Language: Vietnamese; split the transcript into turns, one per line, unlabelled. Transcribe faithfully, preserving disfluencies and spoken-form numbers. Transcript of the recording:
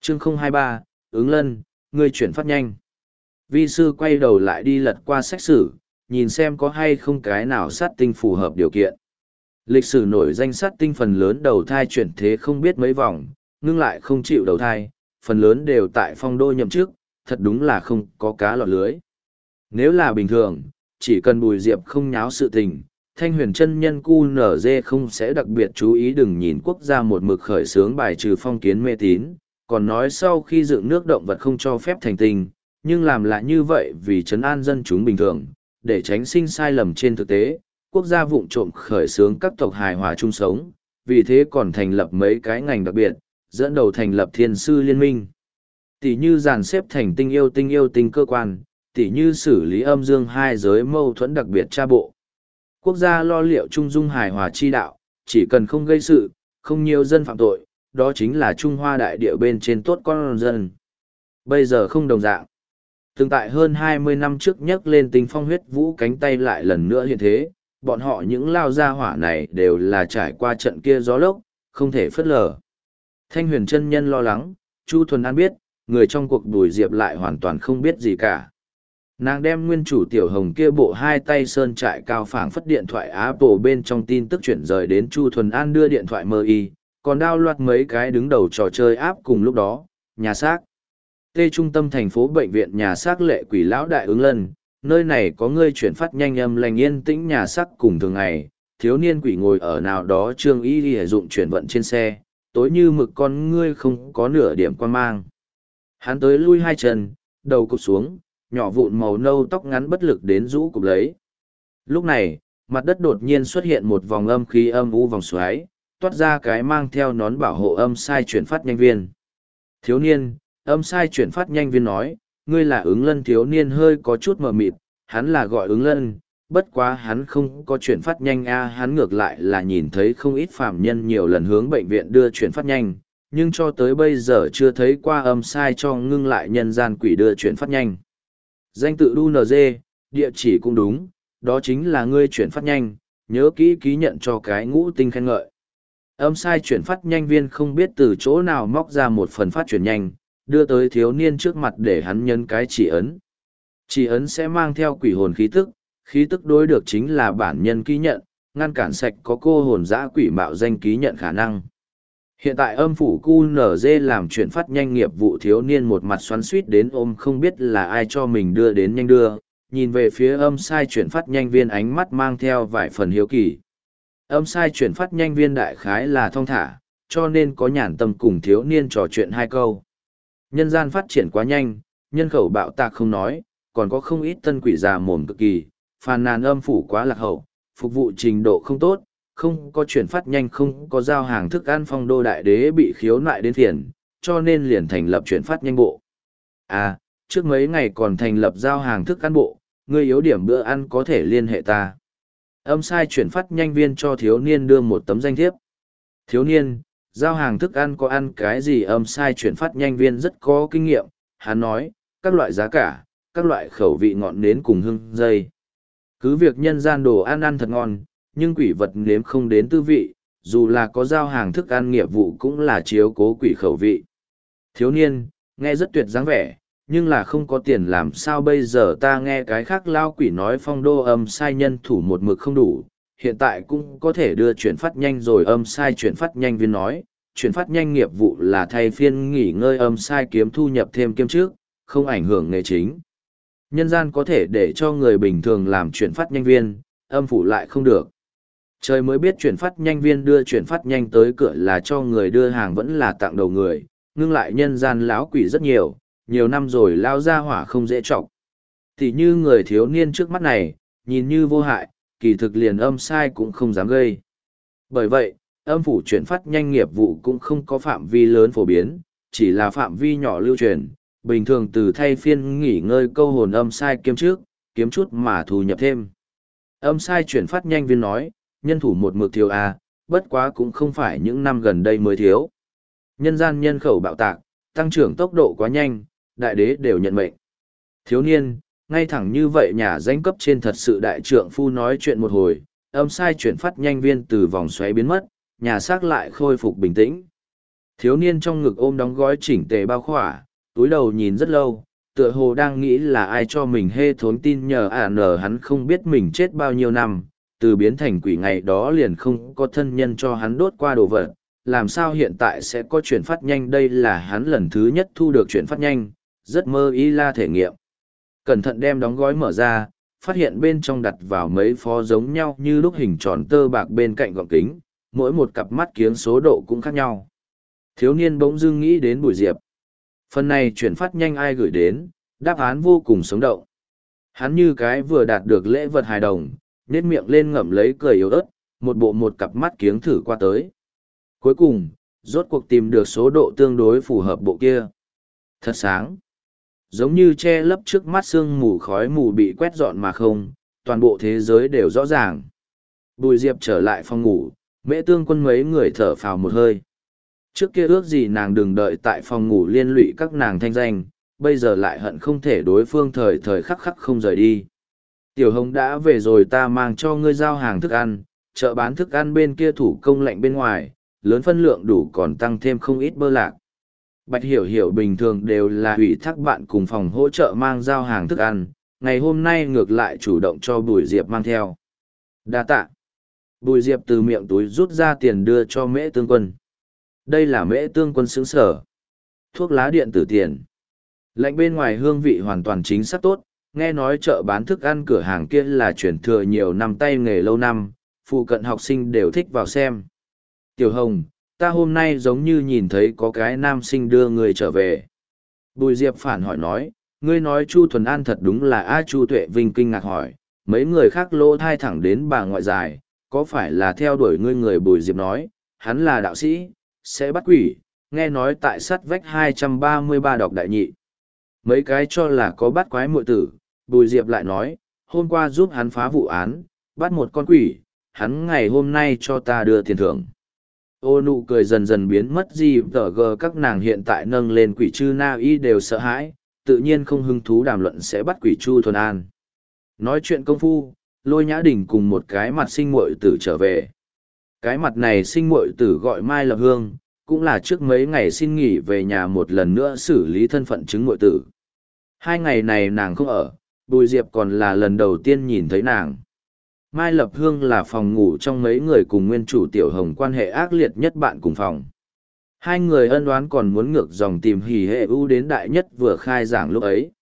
chương không hai ba, ứng lân, ngươi chuyển phát nhanh. Vi sư quay đầu lại đi lật qua sách sử, nhìn xem có hay không cái nào sát tinh phù hợp điều kiện. Lịch sử nổi danh sát tinh phần lớn đầu thai chuyển thế không biết mấy vòng, ngưng lại không chịu đầu thai, phần lớn đều tại phong đô nhậm chức, thật đúng là không có cá lọt lưới. Nếu là bình thường, chỉ cần Bùi Diệp không nháo sự tình, Thanh Huyền chân nhân cu nở dê không sẽ đặc biệt chú ý đừng nhìn quốc gia một mực khởi xướng bài trừ phong kiến mê tín, còn nói sau khi dựng nước động vật không cho phép thành tình, nhưng làm lại như vậy vì trấn an dân chúng bình thường, để tránh sinh sai lầm trên thực tế, quốc gia vụng trộm khởi xướng các tộc hài hòa chung sống, vì thế còn thành lập mấy cái ngành đặc biệt, dẫn đầu thành lập thiên sư liên minh. Tỷ như dàn xếp thành tinh yêu tinh yêu tinh cơ quan, tỷ như xử lý âm dương hai giới mâu thuẫn đặc biệt tra bộ. Quốc gia lo liệu trung dung hài hòa chi đạo, chỉ cần không gây sự, không nhiều dân phạm tội, đó chính là Trung Hoa đại địa bên trên tốt con dân. Bây giờ không đồng dạng. Từng tại hơn hai mươi năm trước nhấc lên tinh phong huyết vũ cánh tay lại lần nữa hiện thế, bọn họ những lao gia hỏa này đều là trải qua trận kia gió lốc, không thể phớt lờ. Thanh Huyền chân nhân lo lắng, Chu Thuần An biết, người trong cuộc Bùi Diệp lại hoàn toàn không biết gì cả. Nàng đem nguyên chủ tiểu hồng kia bộ hai tay sơn trại cao phảng phất điện thoại Apple bên trong tin tức chuyển rời đến Chu Thuần An đưa điện thoại mơ y, còn đao loạt mấy cái đứng đầu trò chơi áp cùng lúc đó, nhà xác. Tê trung tâm thành phố bệnh viện nhà xác Lệ Quỷ Lão Đại Ứng Lân, nơi này có ngươi chuyển phát nhanh âm lành yên tĩnh nhà xác cùng thường ngày, thiếu niên quỷ ngồi ở nào đó trương y đi dụng chuyển vận trên xe, tối như mực con ngươi không có nửa điểm quan mang. Hắn tới lui hai chân, đầu cụp xuống, nhỏ vụn màu nâu tóc ngắn bất lực đến rũ cụp lấy. Lúc này, mặt đất đột nhiên xuất hiện một vòng âm khí âm u vòng xoáy, toát ra cái mang theo nón bảo hộ âm sai chuyển phát nhanh viên. Thiếu niên, âm sai chuyển phát nhanh viên nói, ngươi là Ứng Lân. Thiếu niên hơi có chút mờ mịt, hắn là gọi Ứng Lân, bất quá hắn không có chuyển phát nhanh a, hắn ngược lại là nhìn thấy không ít phạm nhân nhiều lần hướng bệnh viện đưa chuyển phát nhanh, nhưng cho tới bây giờ chưa thấy qua âm sai cho ngưng lại nhân gian quỷ đưa chuyển phát nhanh. Danh tự đê en giê, địa chỉ cũng đúng, đó chính là ngươi chuyển phát nhanh, nhớ kỹ ký nhận cho cái ngũ tinh khen ngợi. Âm sai chuyển phát nhanh viên không biết từ chỗ nào móc ra một phần phát chuyển nhanh, đưa tới thiếu niên trước mặt để hắn nhấn cái chỉ ấn. Chỉ ấn sẽ mang theo quỷ hồn khí tức, khí tức đối được chính là bản nhân ký nhận, ngăn cản sạch có cô hồn dã quỷ mạo danh ký nhận khả năng. Hiện tại âm phủ cu nở dê làm chuyển phát nhanh nghiệp vụ thiếu niên một mặt xoắn suýt đến ôm không biết là ai cho mình đưa đến nhanh đưa, nhìn về phía âm sai chuyển phát nhanh viên ánh mắt mang theo vài phần hiếu kỳ. Âm sai chuyển phát nhanh viên đại khái là thong thả, cho nên có nhàn tâm cùng thiếu niên trò chuyện hai câu. Nhân gian phát triển quá nhanh, nhân khẩu bạo tạc không nói, còn có không ít tân quỷ già mồm cực kỳ, phàn nàn âm phủ quá lạc hậu, phục vụ trình độ không tốt, không có chuyển phát nhanh không có giao hàng thức ăn phong đô đại đế bị khiếu nại đến phiền, cho nên liền thành lập chuyển phát nhanh bộ. À, trước mấy ngày còn thành lập giao hàng thức ăn bộ, người yếu điểm bữa ăn có thể liên hệ ta. Âm sai chuyển phát nhanh viên cho thiếu niên đưa một tấm danh thiếp. Thiếu niên, giao hàng thức ăn có ăn cái gì? Âm sai chuyển phát nhanh viên rất có kinh nghiệm, hắn nói, các loại giá cả, các loại khẩu vị ngọn nến cùng hương dây. Cứ việc nhân gian đồ ăn ăn thật ngon, nhưng quỷ vật nếm không đến tư vị, dù là có giao hàng thức ăn nghiệp vụ cũng là chiếu cố quỷ khẩu vị. Thiếu niên, nghe rất tuyệt dáng vẻ, nhưng là không có tiền làm sao bây giờ? Ta nghe cái khác lao quỷ nói phong đô âm sai nhân thủ một mực không đủ, hiện tại cũng có thể đưa chuyển phát nhanh rồi. Âm sai chuyển phát nhanh viên nói, chuyển phát nhanh nghiệp vụ là thay phiên nghỉ ngơi âm sai kiếm thu nhập thêm kiêm trước, không ảnh hưởng nghề chính. Nhân gian có thể để cho người bình thường làm chuyển phát nhanh viên, âm phủ lại không được. Trời mới biết chuyển phát nhanh viên đưa chuyển phát nhanh tới cửa là cho người đưa hàng vẫn là tặng đầu người, ngưng lại nhân gian láo quỷ rất nhiều, nhiều năm rồi lao ra hỏa không dễ trọc. Thì như người thiếu niên trước mắt này, nhìn như vô hại, kỳ thực liền âm sai cũng không dám gây. Bởi vậy, âm phủ chuyển phát nhanh nghiệp vụ cũng không có phạm vi lớn phổ biến, chỉ là phạm vi nhỏ lưu truyền, bình thường từ thay phiên nghỉ ngơi câu hồn âm sai kiếm trước, kiếm chút mà thu nhập thêm. Âm sai chuyển phát nhanh viên nói, nhân thủ một mực thiếu à, bất quá cũng không phải những năm gần đây mới thiếu. Nhân gian nhân khẩu bạo tạc, tăng trưởng tốc độ quá nhanh, đại đế đều nhận mệnh. Thiếu niên, ngay thẳng như vậy nhà danh cấp trên thật sự đại trượng phu nói chuyện một hồi, âm sai chuyển phát nhanh viên từ vòng xoáy biến mất, nhà xác lại khôi phục bình tĩnh. Thiếu niên trong ngực ôm đóng gói chỉnh tề bao khỏa, túi đầu nhìn rất lâu, tựa hồ đang nghĩ là ai cho mình hê thốn tin nhờ ả nở hắn không biết mình chết bao nhiêu năm, từ biến thành quỷ ngày đó liền không có thân nhân cho hắn đốt qua đồ vật, làm sao hiện tại sẽ có chuyển phát nhanh. Đây là hắn lần thứ nhất thu được chuyển phát nhanh, rất mơ ý la thể nghiệm. Cẩn thận đem đóng gói mở ra, phát hiện bên trong đặt vào mấy phó giống nhau như lúc hình tròn tơ bạc bên cạnh gọng kính, mỗi một cặp mắt kiếng số độ cũng khác nhau. Thiếu niên bỗng dưng nghĩ đến Bùi Diệp. Phần này chuyển phát nhanh ai gửi đến, đáp án vô cùng sống động. Hắn như cái vừa đạt được lễ vật hài đồng, nét miệng lên ngậm lấy cười yếu ớt, một bộ một cặp mắt kiếng thử qua tới. Cuối cùng, rốt cuộc tìm được số độ tương đối phù hợp bộ kia. Thật sáng. Giống như che lấp trước mắt sương mù khói mù bị quét dọn mà không, toàn bộ thế giới đều rõ ràng. Bùi Diệp trở lại phòng ngủ, Mễ Tương Quân mấy người thở phào một hơi. Trước kia ước gì nàng đừng đợi tại phòng ngủ liên lụy các nàng thanh danh, bây giờ lại hận không thể đối phương thời thời khắc khắc không rời đi. Tiểu Hồng đã về rồi, ta mang cho ngươi giao hàng thức ăn, chợ bán thức ăn bên kia thủ công lạnh bên ngoài, lớn phân lượng đủ còn tăng thêm không ít bơ lạc. Bạch Hiểu Hiểu bình thường đều là ủy thác bạn cùng phòng hỗ trợ mang giao hàng thức ăn, ngày hôm nay ngược lại chủ động cho Bùi Diệp mang theo. Đa tạ. Bùi Diệp từ miệng túi rút ra tiền đưa cho Mễ Tương Quân. Đây là Mễ Tương Quân xứng sở. Thuốc lá điện tử tiền. Lạnh bên ngoài hương vị hoàn toàn chính xác tốt, nghe nói chợ bán thức ăn cửa hàng kia là chuyển thừa nhiều năm tay nghề lâu năm, phụ cận học sinh đều thích vào xem. Tiểu Hồng, ta hôm nay giống như nhìn thấy có cái nam sinh đưa người trở về. Bùi Diệp phản hỏi nói, ngươi nói Chu Thuần An thật đúng là A. Chu Tuệ Vinh kinh ngạc hỏi, mấy người khác lỗ thai thẳng đến bà ngoại dài, có phải là theo đuổi ngươi? Người Bùi Diệp nói, hắn là đạo sĩ, sẽ bắt quỷ, nghe nói tại sắt vách hai trăm ba mươi ba đọc đại nhị. Mấy cái cho là có bắt quái muội tử, Bùi Diệp lại nói, hôm qua giúp hắn phá vụ án, bắt một con quỷ, hắn ngày hôm nay cho ta đưa tiền thưởng. Ô nụ cười dần dần biến mất, gì tờ gờ các nàng hiện tại nâng lên quỷ chư na y đều sợ hãi, tự nhiên không hứng thú đàm luận sẽ bắt quỷ Chu Thuần An. Nói chuyện công phu, Lôi Nhã Đình cùng một cái mặt sinh muội tử trở về. Cái mặt này sinh muội tử gọi Mai Lập Hương, cũng là trước mấy ngày xin nghỉ về nhà một lần nữa xử lý thân phận chứng muội tử. Hai ngày này nàng không ở, Bùi Diệp còn là lần đầu tiên nhìn thấy nàng. Mai Lập Hương là phòng ngủ trong mấy người cùng nguyên chủ Tiểu Hồng quan hệ ác liệt nhất bạn cùng phòng. Hai người ân oán còn muốn ngược dòng tìm hỉ hệ ưu đến đại nhất vừa khai giảng lúc ấy.